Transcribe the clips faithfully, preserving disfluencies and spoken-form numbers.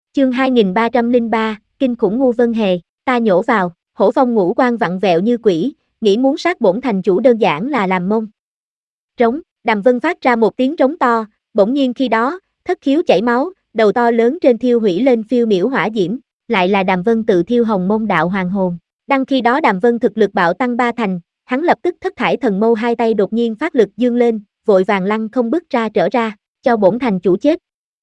Chương hai nghìn ba trăm lẻ ba, kinh khủng ngu vân hề, ta nhổ vào, hổ phong ngũ quan vặn vẹo như quỷ, nghĩ muốn sát bổn thành chủ đơn giản là làm mông. Trống, Đàm Vân phát ra một tiếng trống to, bỗng nhiên khi đó, thất khiếu chảy máu, đầu to lớn trên thiêu hủy lên phiêu miểu hỏa diễm, lại là Đàm Vân tự thiêu hồng mông đạo hoàng hồn. Đăng khi đó Đàm Vân thực lực bạo tăng ba thành, hắn lập tức thất thải thần mâu hai tay đột nhiên phát lực dương lên, vội vàng lăng không bước ra trở ra, cho bổn thành chủ chết.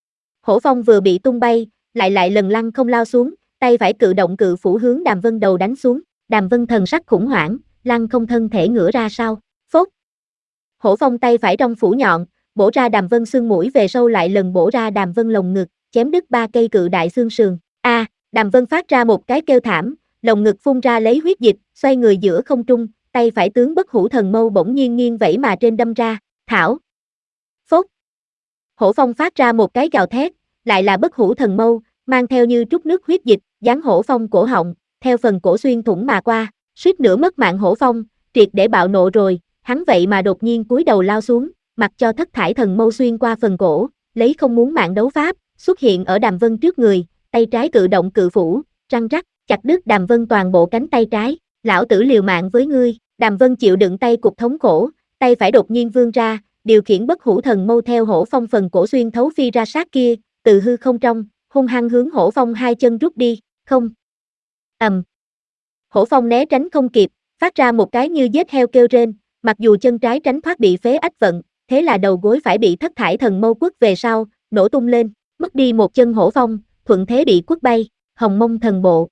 Hổ phong vừa bị tung bay, lại lại lần lăng không lao xuống, tay phải cự động cự phủ hướng Đàm Vân đầu đánh xuống, Đàm Vân thần sắc khủng hoảng, lăng không thân thể ngửa ra sau, phốt. Hổ phong tay phải trong phủ nhọn, bổ ra Đàm Vân xương mũi về sâu lại lần bổ ra Đàm Vân lồng ngực, chém đứt ba cây cự đại xương sườn. A, à, Đàm Vân phát ra một cái kêu thảm, lồng ngực phun ra lấy huyết dịch, xoay người giữa không trung, tay phải tướng bất hủ thần mâu bỗng nhiên nghiêng vẫy mà trên đâm ra, thảo. Phốt. Hổ phong phát ra một cái gào thét, lại là bất hủ thần mâu, mang theo như trút nước huyết dịch, giáng hổ phong cổ họng, theo phần cổ xuyên thủng mà qua, suýt nữa mất mạng hổ phong, triệt để bạo nộ rồi, hắn vậy mà đột nhiên cúi đầu lao xuống, mặc cho thất thải thần mâu xuyên qua phần cổ, lấy không muốn mạng đấu pháp, xuất hiện ở Đàm Vân trước người, tay trái cự động cự phủ, răng rắc, chặt đứt Đàm Vân toàn bộ cánh tay trái, lão tử liều mạng với ngươi, Đàm Vân chịu đựng tay cục thống khổ, tay phải đột nhiên vươn ra, điều khiển bất hủ thần mâu theo hổ phong phần cổ xuyên thấu phi ra sát kia, từ hư không trong, hung hăng hướng hổ phong hai chân rút đi, không. Ầm. Um. Hổ phong né tránh không kịp, phát ra một cái như giết heo kêu rên, mặc dù chân trái tránh thoát bị phế ách vận, thế là đầu gối phải bị thất thải thần mâu quất về sau, nổ tung lên, mất đi một chân hổ phong, thuận thế bị quất bay, hồng mông thần bộ.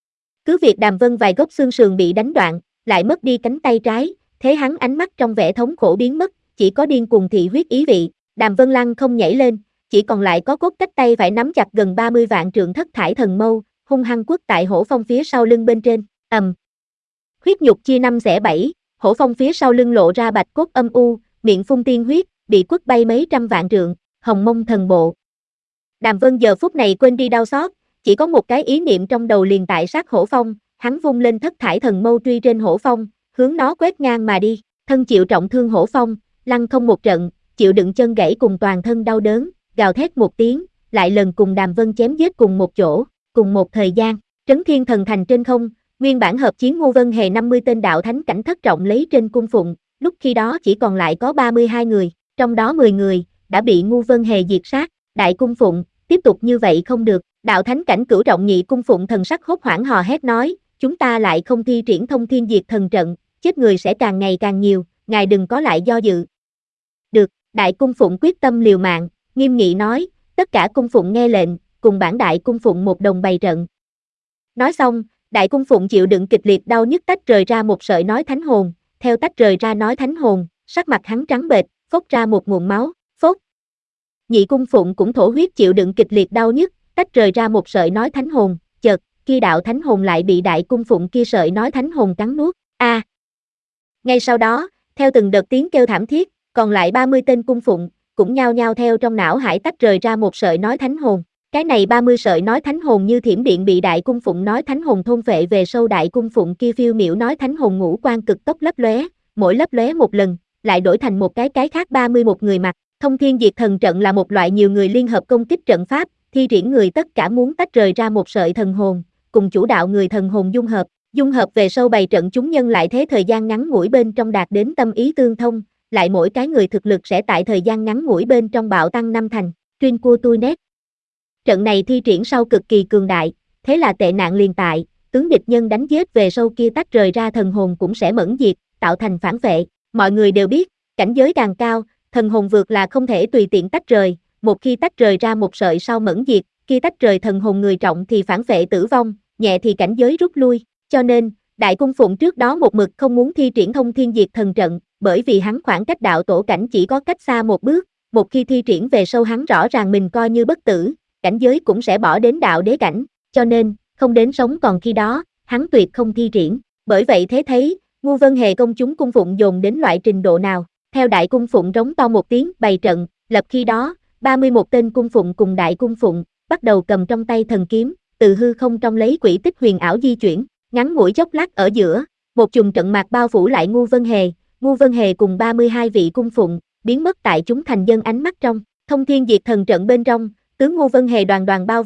Cứ việc Đàm Vân vài gốc xương sườn bị đánh đoạn, lại mất đi cánh tay trái, thế hắn ánh mắt trong vẻ thống khổ biến mất, chỉ có điên cuồng thị huyết ý vị, Đàm Vân lăng không nhảy lên, chỉ còn lại có cốt cách tay phải nắm chặt gần ba mươi vạn trượng thất thải thần mâu, hung hăng quất tại hổ phong phía sau lưng bên trên, ầm. Um. Huyết nhục chia năm xẻ bảy, hổ phong phía sau lưng lộ ra bạch cốt âm u, miệng phun tiên huyết, bị quất bay mấy trăm vạn trượng, hồng mông thần bộ. Đàm Vân giờ phút này quên đi đau xót, chỉ có một cái ý niệm trong đầu liền tại sát hổ phong, hắn vung lên thất thải thần mâu truy trên hổ phong, hướng nó quét ngang mà đi, thân chịu trọng thương hổ phong, lăn không một trận, chịu đựng chân gãy cùng toàn thân đau đớn, gào thét một tiếng, lại lần cùng Đàm Vân chém giết cùng một chỗ, cùng một thời gian, trấn thiên thần thành trên không, nguyên bản hợp chiến ngu vân hề năm mươi tên đạo thánh cảnh thất trọng lấy trên cung phụng, lúc khi đó chỉ còn lại có ba mươi hai người, trong đó mười người, đã bị ngu vân hề diệt sát, đại cung phụng, tiếp tục như vậy không được, đạo thánh cảnh cửu trọng nhị cung phụng thần sắc hốt hoảng hò hét nói, chúng ta lại không thi triển thông thiên diệt thần trận, chết người sẽ càng ngày càng nhiều, ngài đừng có lại do dự. Được, đại cung phụng quyết tâm liều mạng, nghiêm nghị nói, tất cả cung phụng nghe lệnh, cùng bản đại cung phụng một đồng bày trận. Nói xong, đại cung phụng chịu đựng kịch liệt đau nhức tách rời ra một sợi nói thánh hồn, theo tách rời ra nói thánh hồn, sắc mặt hắn trắng bệch, phốc ra một nguồn máu, phốc. Nhị cung phụng cũng thổ huyết chịu đựng kịch liệt đau nhức, tách rời ra một sợi nói thánh hồn, chợt, kia đạo thánh hồn lại bị đại cung phụng kia sợi nói thánh hồn cắn nuốt. A. À. Ngay sau đó, theo từng đợt tiếng kêu thảm thiết, còn lại ba mươi tên cung phụng cũng nhao nhao theo trong não hải tách rời ra một sợi nói thánh hồn. Cái này ba mươi sợi nói thánh hồn như thiểm điện bị đại cung phụng nói thánh hồn thôn phệ về sâu, đại cung phụng kia phiêu miểu nói thánh hồn ngũ quan cực tốc lấp lóe, mỗi lấp lóe một lần, lại đổi thành một cái cái khác ba mươi mốt người mặc. Thông thiên diệt thần trận là một loại nhiều người liên hợp công kích trận pháp, thi triển người tất cả muốn tách rời ra một sợi thần hồn, cùng chủ đạo người thần hồn dung hợp, dung hợp về sâu bày trận chúng nhân lại thế thời gian ngắn ngủi bên trong đạt đến tâm ý tương thông, lại mỗi cái người thực lực sẽ tại thời gian ngắn ngủi bên trong bạo tăng năm thành, chuyên cua tui nét. Trận này thi triển sau cực kỳ cường đại, thế là tệ nạn liền tại, tướng địch nhân đánh giết về sâu kia tách rời ra thần hồn cũng sẽ mẫn diệt, tạo thành phản vệ. Mọi người đều biết, cảnh giới càng cao, thần hồn vượt là không thể tùy tiện tách rời, một khi tách rời ra một sợi sau mẫn diệt, khi tách rời thần hồn người trọng thì phản vệ tử vong, nhẹ thì cảnh giới rút lui, cho nên, đại cung phụng trước đó một mực không muốn thi triển thông thiên diệt thần trận, bởi vì hắn khoảng cách đạo tổ cảnh chỉ có cách xa một bước, một khi thi triển về sâu hắn rõ ràng mình coi như bất tử, cảnh giới cũng sẽ bỏ đến đạo đế cảnh, cho nên, không đến sống còn khi đó, hắn tuyệt không thi triển, bởi vậy thế thấy, ngu vân hề công chúng cung phụng dồn đến loại trình độ nào, theo đại cung phụng rống to một tiếng bày trận, lập khi đó, ba mươi mốt tên cung phụng cùng đại cung phụng, bắt đầu cầm trong tay thần kiếm, từ hư không trong lấy quỹ tích huyền ảo di chuyển, ngắn ngủi chốc lát ở giữa, một chùm trận mạc bao phủ lại ngu vân hề, ngu vân hề cùng ba mươi hai vị cung phụng, biến mất tại chúng thành dân ánh mắt trong, thông thiên diệt thần trận bên trong, tướng ngu vân hề đoàn đoàn bao vây,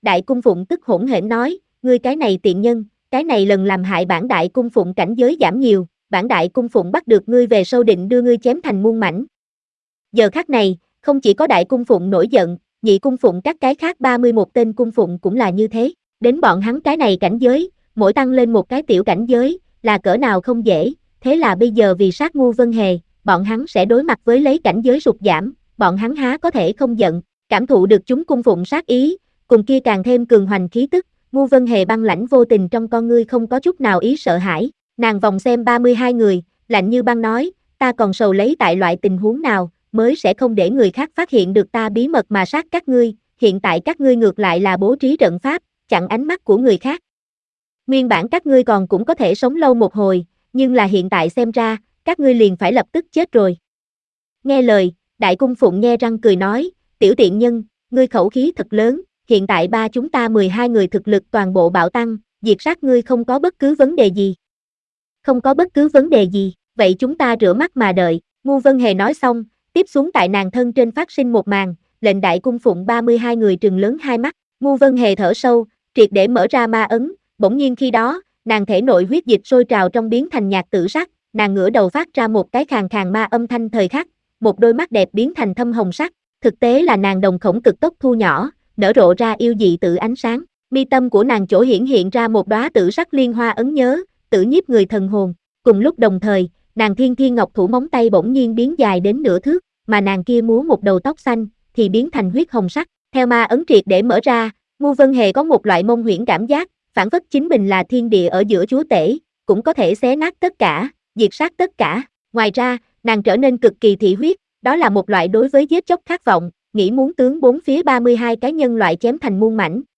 Đại cung phụng tức hỗn hển nói, ngươi cái này tiện nhân, cái này lần làm hại bản đại cung phụng cảnh giới giảm nhiều, bản đại cung phụng bắt được ngươi về sau định đưa ngươi chém thành muôn mảnh. Giờ khắc này, không chỉ có đại cung phụng nổi giận, nhị cung phụng các cái khác ba mươi mốt tên cung phụng cũng là như thế, đến bọn hắn cái này cảnh giới, mỗi tăng lên một cái tiểu cảnh giới, là cỡ nào không dễ, thế là bây giờ vì sát Ngu Vân Hề, bọn hắn sẽ đối mặt với lấy cảnh giới sụt giảm, bọn hắn há có thể không giận, cảm thụ được chúng cung phụng sát ý, cùng kia càng thêm cường hoành khí tức, Ngu Vân Hề băng lãnh vô tình trong con ngươi không có chút nào ý sợ hãi, nàng vòng xem ba mươi hai người, lạnh như băng nói, ta còn sầu lấy tại loại tình huống nào, mới sẽ không để người khác phát hiện được ta bí mật mà sát các ngươi, hiện tại các ngươi ngược lại là bố trí trận pháp, chặn ánh mắt của người khác. Nguyên bản các ngươi còn cũng có thể sống lâu một hồi, nhưng là hiện tại xem ra, các ngươi liền phải lập tức chết rồi. Nghe lời, đại cung phụng nhe răng cười nói, tiểu tiện nhân, ngươi khẩu khí thật lớn, hiện tại ba chúng ta mười hai người thực lực toàn bộ bạo tăng, diệt sát ngươi không có bất cứ vấn đề gì. Không có bất cứ vấn đề gì, vậy chúng ta rửa mắt mà đợi, Ngu Vân Hề nói xong, tiếp xuống tại nàng thân trên phát sinh một màn, lệnh đại cung phụng ba mươi hai người trừng lớn hai mắt, Ngu Vân Hề thở sâu, triệt để mở ra ma ấn, bỗng nhiên khi đó, nàng thể nội huyết dịch sôi trào trong biến thành nhạt tử sắc, nàng ngửa đầu phát ra một cái khàn khàn ma âm thanh thời khắc, một đôi mắt đẹp biến thành thâm hồng sắc, thực tế là nàng đồng khổng cực tốc thu nhỏ, nở rộ ra yêu dị tự ánh sáng, mi tâm của nàng chỗ hiển hiện ra một đóa tử sắc liên hoa ấn nhớ, tử nhiếp người thần hồn, cùng lúc đồng thời, nàng thiên thiên ngọc thủ móng tay bỗng nhiên biến dài đến nửa thước, mà nàng kia múa một đầu tóc xanh, thì biến thành huyết hồng sắc, theo ma ấn triệt để mở ra, Ngu Vân Hề có một loại mông huyễn cảm giác, phản phất chính mình là thiên địa ở giữa chúa tể, cũng có thể xé nát tất cả, diệt sát tất cả, ngoài ra, nàng trở nên cực kỳ thị huyết, đó là một loại đối với giết chóc khát vọng, nghĩ muốn tướng bốn phía ba mươi hai cái nhân loại chém thành muôn mảnh,